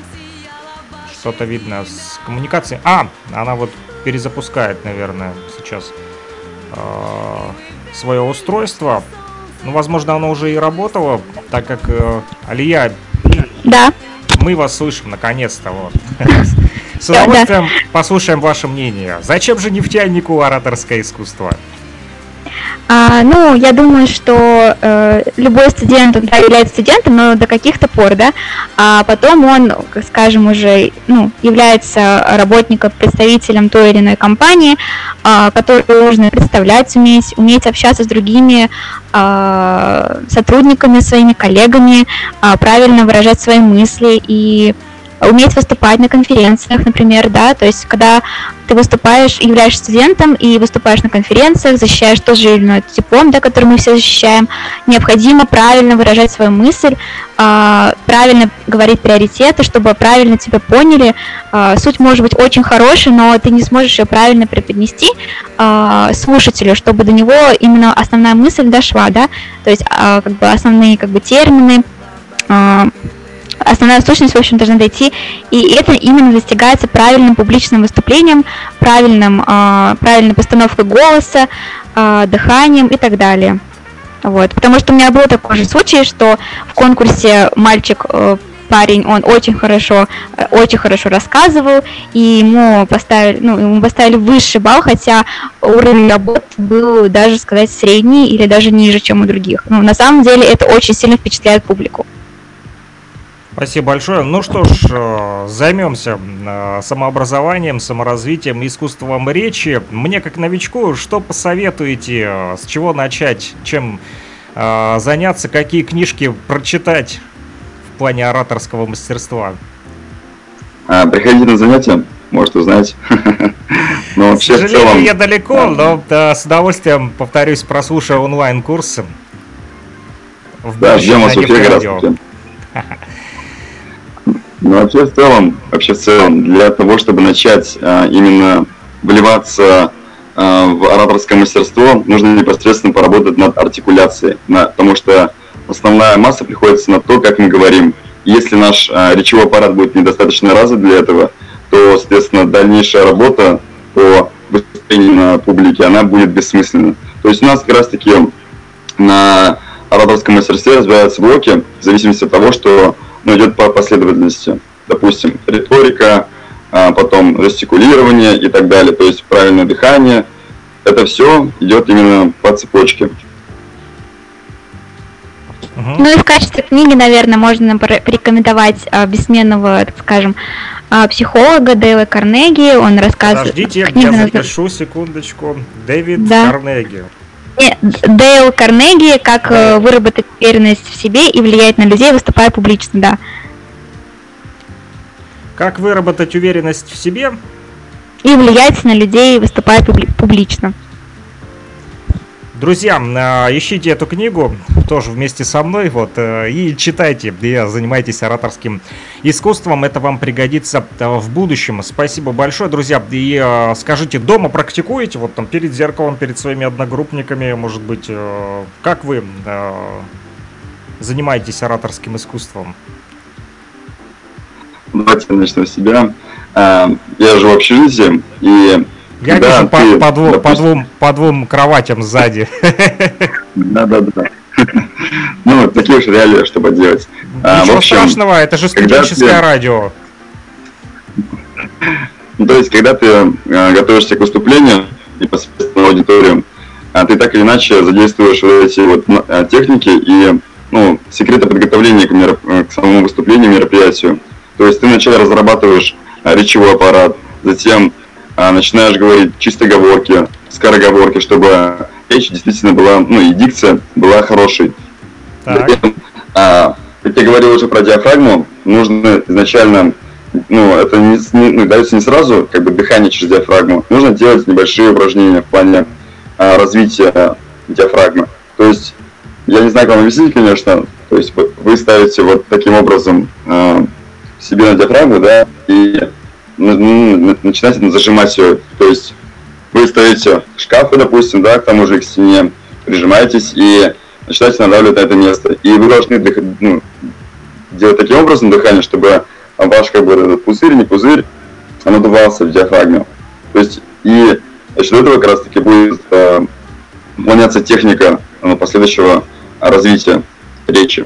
э, что-то видно с коммуникацией. А, она вот перезапускает, наверное, сейчас э, свое устройство. Ну, возможно, оно уже и работало, так как э, Алия... Да. Мы вас слышим, наконец-то. Вот. С удовольствием да, да. послушаем ваше мнение. Зачем же нефтянику ораторское искусство? А, ну, я думаю, что э, любой студент, он да, является студентом, но до каких-то пор, да, а потом он, скажем, уже ну, является работником, представителем той или иной компании, э, которую нужно представлять, уметь, уметь общаться с другими э, сотрудниками, своими коллегами, э, правильно выражать свои мысли и уметь выступать на конференциях, например, да, то есть когда ты выступаешь, являешься студентом и выступаешь на конференциях, защищаешь тот же или иной диплом, да, который мы все защищаем, необходимо правильно выражать свою мысль, э, правильно говорить приоритеты, чтобы правильно тебя поняли. Э, суть может быть очень хорошей, но ты не сможешь ее правильно преподнести э, слушателю, чтобы до него именно основная мысль дошла, да, то есть э, как бы основные как бы термины, э, основная сущность, в общем, должна дойти, и это именно достигается правильным публичным выступлением, правильным, э, правильной постановкой голоса, э, дыханием и так далее. Вот. Потому что у меня был такой же случай, что в конкурсе мальчик, э, парень, он очень хорошо, э, очень хорошо рассказывал, и ему поставили, ну, ему поставили высший балл, хотя уровень работы был даже, сказать, средний или даже ниже, чем у других. Ну, на самом деле это очень сильно впечатляет публику. Спасибо большое. Ну что ж, займемся самообразованием, саморазвитием, искусством речи. Мне, как новичку, что посоветуете, с чего начать, чем заняться, какие книжки прочитать в плане ораторского мастерства? Приходите на занятия, может узнать. Но К сожалению, я далеко, но с удовольствием, повторюсь, прослушаю онлайн-курсы. Да, ждем вас в эфире как раз таки. Ну, вообще в целом, вообще в целом, для того, чтобы начать а, именно вливаться а, в ораторское мастерство, нужно непосредственно поработать над артикуляцией, на, потому что основная масса приходится на то, как мы говорим. Если наш а, речевой аппарат будет недостаточно развит для этого, то, соответственно, дальнейшая работа по выступлению на публике, она будет бессмысленна. То есть у нас как раз-таки на ораторском мастерстве разбираются блоки в зависимости от того, что ну, идет по последовательности. Допустим, риторика, а потом жестикулирование и так далее. То есть правильное дыхание. Это все идет именно по цепочке. Ну и в качестве книги, наверное, можно порекомендовать а, бессменного, так скажем, а, психолога Дейла Карнеги. Он рассказывает... Подождите, я запишу, секундочку. Дэвид да. Карнеги. Дейл Карнеги, как да. выработать уверенность в себе и влиять на людей, выступая публично, да. Как выработать уверенность в себе? И влиять на людей, выступая публично. Друзья, ищите эту книгу тоже вместе со мной, вот, и читайте, и занимайтесь ораторским искусством, это вам пригодится в будущем. Спасибо большое, друзья, и скажите, дома практикуете, вот там перед зеркалом, перед своими одногруппниками, может быть, как вы занимаетесь ораторским искусством? Давайте я начну с себя. Я живу в общежитии, и Я да, вижу ты, по, по, двум, допустим... по, двум, по двум кроватям сзади. Да-да-да. Ну, такие уж реалии, чтобы делать. Ничего а, общем, страшного, это же студенческое ты... радио. Ну, то есть, когда ты э, готовишься к выступлению, непосредственно в аудиторию, э, ты так или иначе задействуешь вот эти вот э, техники и ну, секреты подготовления к, мероп... к самому выступлению, мероприятию. То есть, ты вначале разрабатываешь э, речевой аппарат, затем э, начинаешь говорить чисто говорки, скороговорки, чтобы речь действительно была, ну и дикция была хорошей. Так. Затем, а, как я говорил уже про диафрагму, нужно изначально, ну это не, не, ну, дается не сразу, как бы дыхание через диафрагму, нужно делать небольшие упражнения в плане а, развития диафрагмы. То есть, я не знаю, как вам объяснить, конечно, то есть вы ставите вот таким образом а, себе на диафрагму, да, и ну, начинаете зажимать ее, то есть вы ставите шкафы, допустим, да, к тому же к стене, прижимаетесь и начинаете надавливать на это место. И вы должны дых... ну, делать таким образом дыхание, чтобы ваш как бы этот пузырь, не пузырь, он надувался в диафрагме. То есть и за счет этого как раз таки будет э, выполняться техника э, последующего развития речи.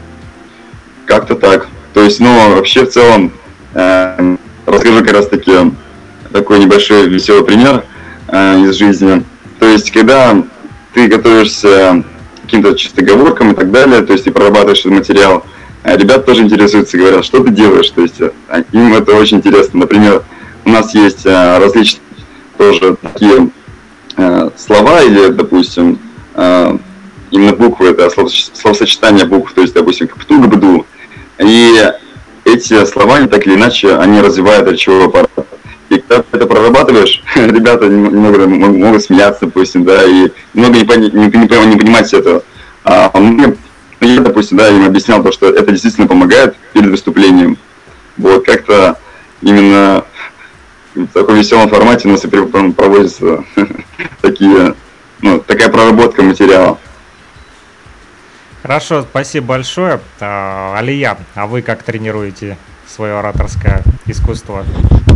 Как-то так. То есть, ну, вообще в целом э, расскажу как раз таки такой небольшой веселый пример из жизни. То есть, когда ты готовишься к каким-то чисто оговоркам и так далее, то есть ты прорабатываешь этот материал, ребята тоже интересуются, говорят, что ты делаешь, то есть им это очень интересно. Например, у нас есть различные тоже такие слова или, допустим, именно буквы, это словосочетание букв, то есть, допустим, ктуг-бду. И эти слова, не так или иначе, они развивают речевой аппарат. И когда ты это прорабатываешь, ребята немного могут смеяться, допустим, да, и много не, пони, не, не, не понимать этого. А мне, я, допустим, да, им объяснял то, что это действительно помогает перед выступлением. Вот, как-то именно в таком веселом формате у нас и проводятся такие, ну, такая проработка материала. Хорошо, спасибо большое. А, Алия, а вы как тренируете свое ораторское искусство?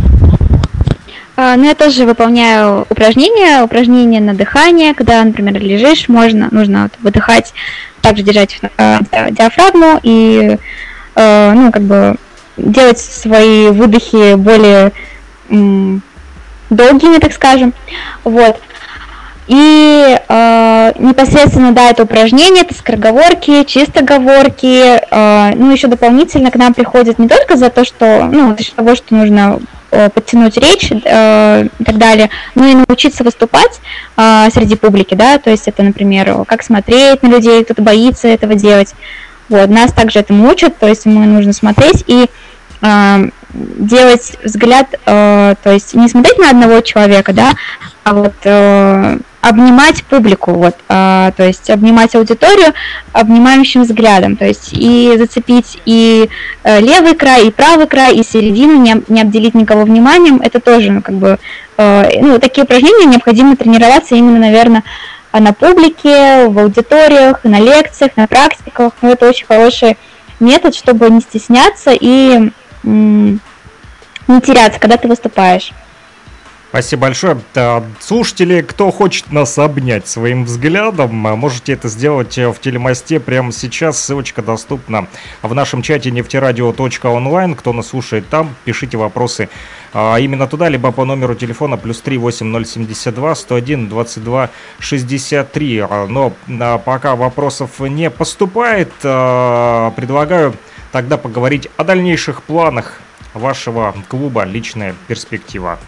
А, ну, я тоже выполняю упражнения, упражнения на дыхание, когда, например, лежишь, можно, нужно вот выдыхать, также держать э, диафрагму и, э, ну, как бы делать свои выдохи более м, долгими, так скажем, вот. И э, непосредственно, да, это упражнение, это скороговорки, чистоговорки, э, ну, еще дополнительно к нам приходят не только за то, что, ну, за того, что нужно э, подтянуть речь э, и так далее, но и научиться выступать э, среди публики, да, то есть это, например, как смотреть на людей, кто-то боится этого делать, вот, нас также этому учат, то есть мы нужно смотреть и э, делать взгляд, э, то есть не смотреть на одного человека, да, а вот э, обнимать публику, вот, э, то есть обнимать аудиторию обнимающим взглядом, то есть и зацепить и э, левый край, и правый край, и середину, не, не обделить никого вниманием, это тоже, ну, как бы, э, ну, такие упражнения необходимо тренироваться именно, наверное, на публике, в аудиториях, на лекциях, на практиках, ну, это очень хороший метод, чтобы не стесняться и м- не теряться, когда ты выступаешь. Спасибо большое. Слушатели, кто хочет нас обнять своим взглядом, можете это сделать в Телемосте прямо сейчас. Ссылочка доступна в нашем чате нефтерадио точка онлайн. Кто нас слушает там, пишите вопросы именно туда, либо по номеру телефона плюс три восемь ноль семьдесят два сто один двадцать два шестьдесят три. Но пока вопросов не поступает, предлагаю тогда поговорить о дальнейших планах вашего клуба «Личная перспектива».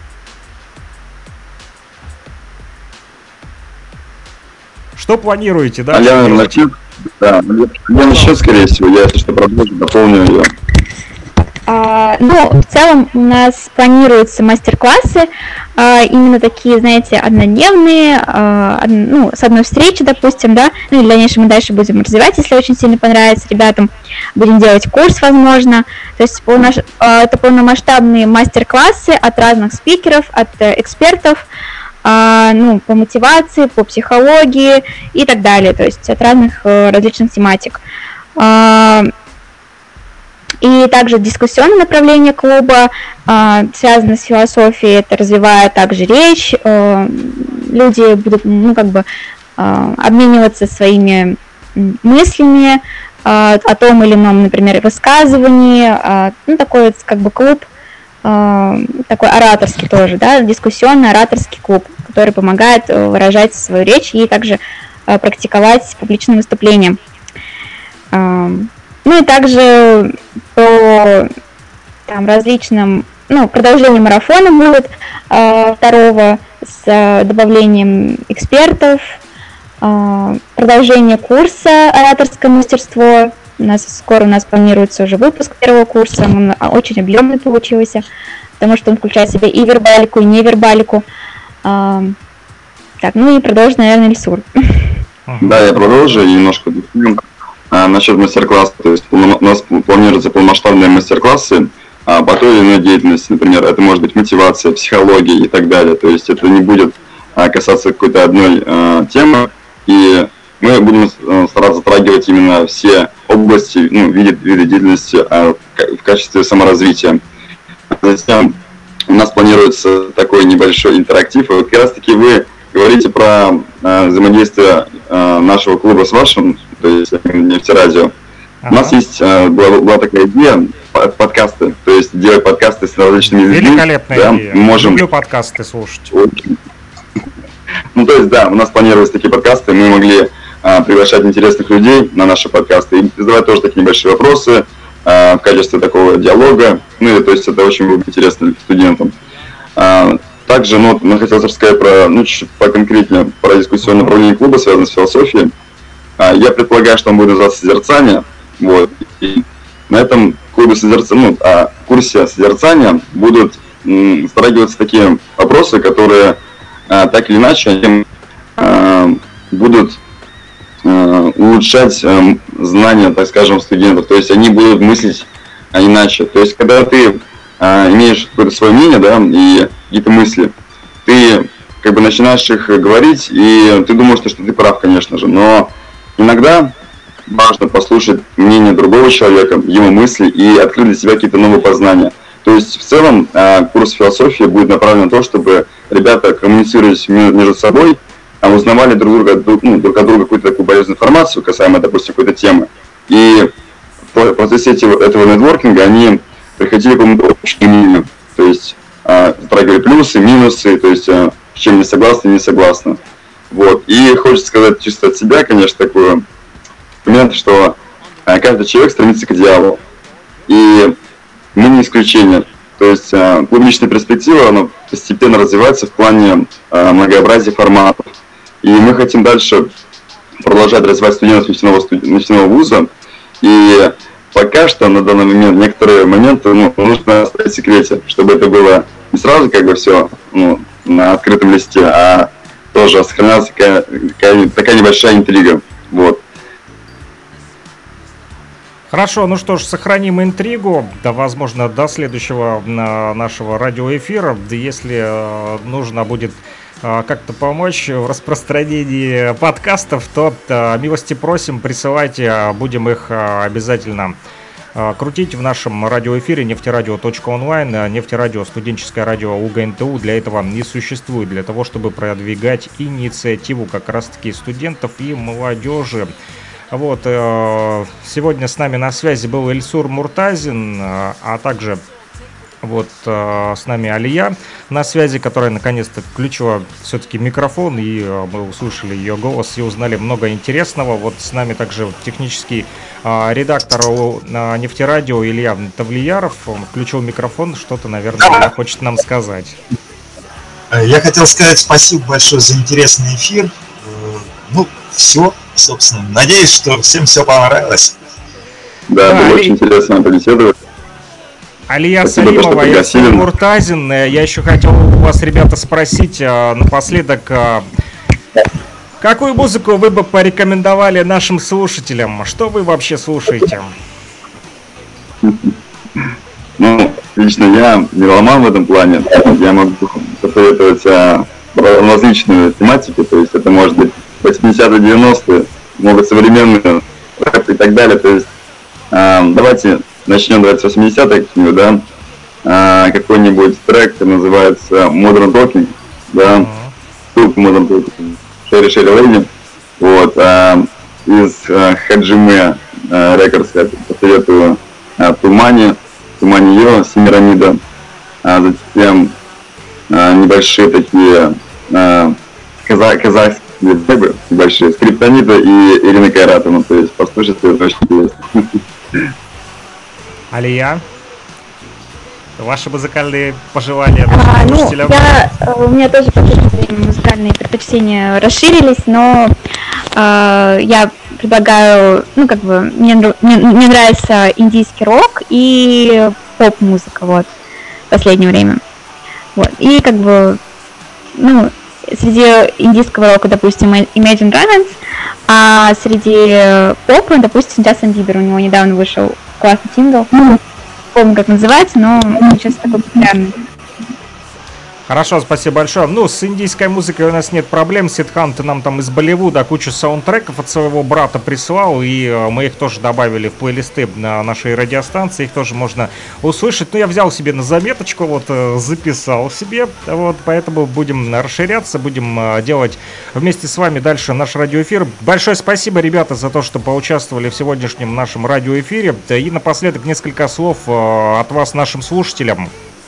Что планируете, да? А я, наверное, начну. Да, я начну, скорее всего, я, если что, продолжу, дополню ее. А, ну, в целом у нас планируются мастер-классы, а, именно такие, знаете, однодневные, а, од, ну, с одной встречи, допустим, да, ну, и в дальнейшем мы дальше будем развивать, если очень сильно понравится ребятам, будем делать курс, возможно, то есть полнош... а, это полномасштабные мастер-классы от разных спикеров, от э, экспертов, а, ну, по мотивации, по психологии и так далее, то есть от разных э, различных тематик. А, и также дискуссионное направление клуба а, связано с философией, это развивает также речь, а, люди будут, ну, как бы а, обмениваться своими мыслями а, о том или ином, например, высказывании, а, ну, такой вот, как бы, клуб, такой ораторский тоже, да, дискуссионный ораторский клуб, который помогает выражать свою речь и также практиковать публичные выступления. Ну и также по там, различным, ну, продолжение марафона будет второго с добавлением экспертов, продолжение курса «Ораторское мастерство». У нас скоро у нас планируется уже выпуск первого курса, он очень объемный получился, потому что он включает в себя и вербалику, и невербалику. А, так, ну и продолжит, наверное, Ильсур. Да, я продолжу немножко а, насчет мастер-класса. То есть у нас планируются полномасштабные мастер-классы а, по той или иной деятельности. Например, это может быть мотивация, психология и так далее. То есть это не будет а, касаться какой-то одной а, темы. И мы будем стараться затрагивать именно все области, ну, виды, виды деятельности а, в качестве саморазвития. Затем у нас планируется такой небольшой интерактив. И вот как раз таки вы говорите про а, взаимодействие а, нашего клуба с вашим, то есть Нефтерадио. Ага. У нас есть, а, была, была такая идея, подкасты, то есть делать подкасты с различными языками. Великолепная да, идея. Можем... Люблю подкасты слушать. Ну, то есть, да, у нас планировались такие подкасты, мы могли а, приглашать интересных людей на наши подкасты и задавать тоже такие небольшие вопросы а, в качестве такого диалога. Ну, и, то есть, это очень будет интересно студентам. А, также, ну, мы хотелось рассказать про, ну, чуть-чуть поконкретнее про дискуссионное направление клуба, связанное с философией. А, я предполагаю, что он будет называться «Созерцание». Вот. И на этом клубе созерцания, ну, а, курсе созерцания будут м, затрагиваться такие вопросы, которые а, так или иначе они, а, будут а, улучшать а, знания, так скажем, студентов. То есть они будут мыслить а, иначе. То есть когда ты а, имеешь какое-то свое мнение, да, и какие-то мысли, ты как бы начинаешь их говорить, и ты думаешь, что ты прав, конечно же, но иногда важно послушать мнение другого человека, его мысли и открыть для себя какие-то новые познания. То есть в целом курс философии будет направлен на то, чтобы ребята коммуницировались между собой, узнавали друг друга, ну, друг от друга какую-то такую полезную информацию касаемо, допустим, какой-то темы. И в процессе этого нетворкинга они приходили к какому-то общему мнению. То есть затрагивали плюсы, минусы, то есть с чем не согласны, не согласны. Вот. И хочется сказать чисто от себя, конечно, такой момент, что каждый человек стремится к идеалу. И мы не исключение. То есть клубничная перспектива, она постепенно развивается в плане многообразия форматов. И мы хотим дальше продолжать развивать студентов нефтяного, нефтяного вуза. И пока что на данный момент некоторые моменты ну, нужно оставить в секрете, чтобы это было не сразу как бы все ну, на открытом листе, а тоже сохранялась такая, такая, такая небольшая интрига. Вот. Хорошо, ну что ж, сохраним интригу, да, возможно, до следующего нашего радиоэфира. Если нужно будет как-то помочь в распространении подкастов, то милости просим, присылайте, будем их обязательно крутить в нашем радиоэфире нефтерадио точка онлайн. Нефтерадио, студенческое радио УГНТУ для этого не существует, для того, чтобы продвигать инициативу как раз-таки студентов и молодежи. Вот, сегодня с нами на связи был Эльсур Муртазин, а также вот с нами Алия на связи, которая наконец-то включила все-таки микрофон, и мы услышали ее голос и узнали много интересного. Вот с нами также технический редактор Нефтерадио Илья Тавлияров, он включил микрофон, что-то, наверное, да. хочет нам сказать. Я хотел сказать спасибо большое за интересный эфир. Ну, все, собственно. Надеюсь, что всем все понравилось. Да, да было Али... очень интересно побеседовать. Алия Салимова, Эльсур Муртазин. Я еще хотел у вас, ребята, спросить напоследок, какую музыку вы бы порекомендовали нашим слушателям? Что вы вообще слушаете? Ну, лично я меломан в этом плане. Я могу посоветовать различные тематики, то есть это может быть восьмидесятые, девяностые, много современных рэп и так далее. То есть давайте начнем давайте с восьмидесятых, да, а, какой-нибудь трек, который называется Modern Talking, да, uh-huh. Modern Talking, Шерри Шерри Лейни, вот, а, из а, Хаджиме а, Рекордс я посоветую а, Тумани, Тумани Йо, Семирамида, а затем а, небольшие такие а, каза- казахские небольшие, Скриптонита и Ирина Кайратовна, то есть послушайте, это очень интересно. Алия, ваши музыкальные пожелания а, ну, слушателям? Я, у меня тоже в последнее время музыкальные предпочтения расширились, но э, я предлагаю, ну как бы, мне, мне, мне нравится индийский рок и поп-музыка, вот, в последнее время. Вот, и как бы, ну, среди индийского рока, допустим, Imagine Dragons, а среди попа, допустим, Джастин Бибер, у него недавно вышел классный сингл, ну, не помню, как называется, но сейчас такой популярный. Хорошо, спасибо большое. Ну, с индийской музыкой у нас нет проблем. Сидхан, ты нам там из Болливуда кучу саундтреков от своего брата прислал, и мы их тоже добавили в плейлисты на нашей радиостанции, их тоже можно услышать. Ну, я взял себе на заметочку, вот, записал себе, вот, поэтому будем расширяться, будем делать вместе с вами дальше наш радиоэфир. Большое спасибо, ребята, за то, что поучаствовали в сегодняшнем нашем радиоэфире. И напоследок несколько слов от вас нашим слушателям.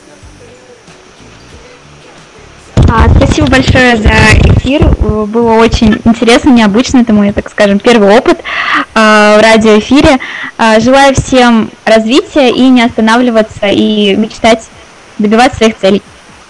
Спасибо большое за эфир. Было очень интересно, необычно. Это мой, так скажем, первый опыт э, в радиоэфире. Э, желаю всем развития и не останавливаться, и мечтать, добиваться своих целей.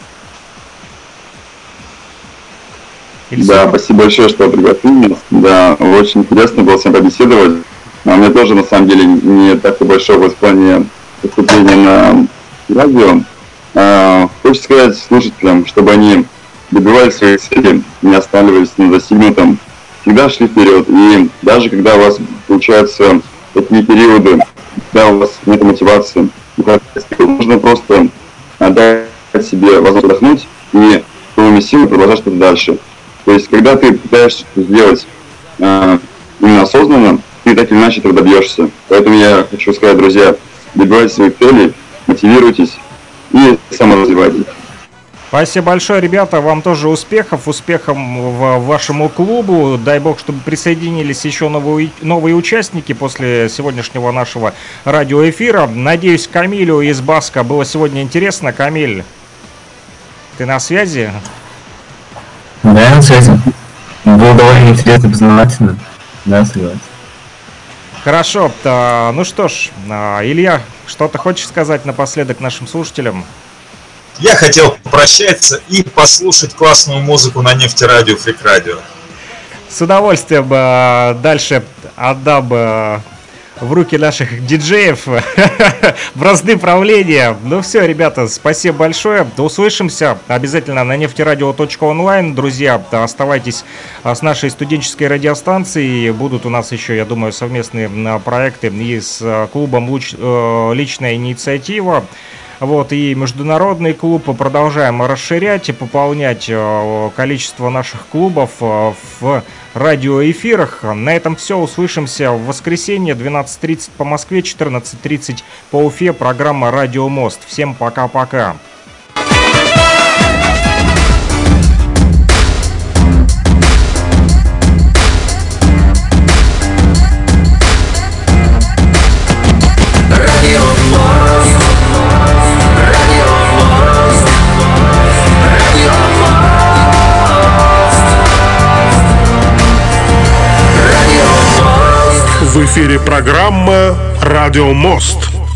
Да, спасибо большое, что пригласили нас. Да, очень интересно было с вами побеседовать. А у меня тоже, на самом деле, не такой большой опыт в плане выступления на радио. А, хочется сказать слушателям, чтобы они добивались своих целей, не останавливались на достигнутом, всегда шли вперед. И даже когда у вас получаются такие периоды, когда у вас нет мотивации, нужно просто дать себе возможность отдохнуть и новыми силами продолжать что-то дальше. То есть, когда ты пытаешься что-то сделать э, именно осознанно, ты так или иначе этого добьешься. Поэтому я хочу сказать, друзья, добивайтесь своих целей, мотивируйтесь и саморазвивайтесь. Спасибо большое, ребята, вам тоже успехов, успехов в вашему клубу. Дай бог, чтобы присоединились еще новые, новые участники после сегодняшнего нашего радиоэфира. Надеюсь, Камилю из Баска было сегодня интересно. Камиль, ты на связи? Да, я на связи. Было довольно интересно, познавательно. Да, согласен. Хорошо, то, ну что ж, Илья, что ты хочешь сказать напоследок нашим слушателям? Я хотел попрощаться и послушать классную музыку на Нефтерадио, Фрик Радио. С удовольствием э, дальше отдам э, в руки наших диджеев бразды правления. Ну все, ребята, спасибо большое. Услышимся обязательно на нефтерадио точка онлайн. Друзья, оставайтесь с нашей студенческой радиостанцией. Будут у нас еще, я думаю, совместные проекты и с клубом «Личная инициатива». Вот, и международный клуб. Продолжаем расширять и пополнять количество наших клубов в радиоэфирах. На этом все. Услышимся в воскресенье, двенадцать тридцать по Москве, четырнадцать тридцать по Уфе. Программа «Радио Мост». Всем пока-пока. В эфире программа «Радио Мост».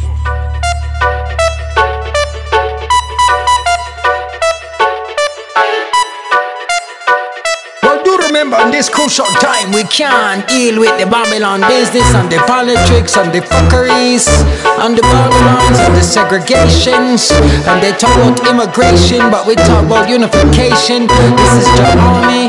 Remember, in this crucial time, we can't deal with the Babylon business and the politics and the fuckeries and the Babylons and the segregations. And they talk about immigration, but we talk about unification. This is the army.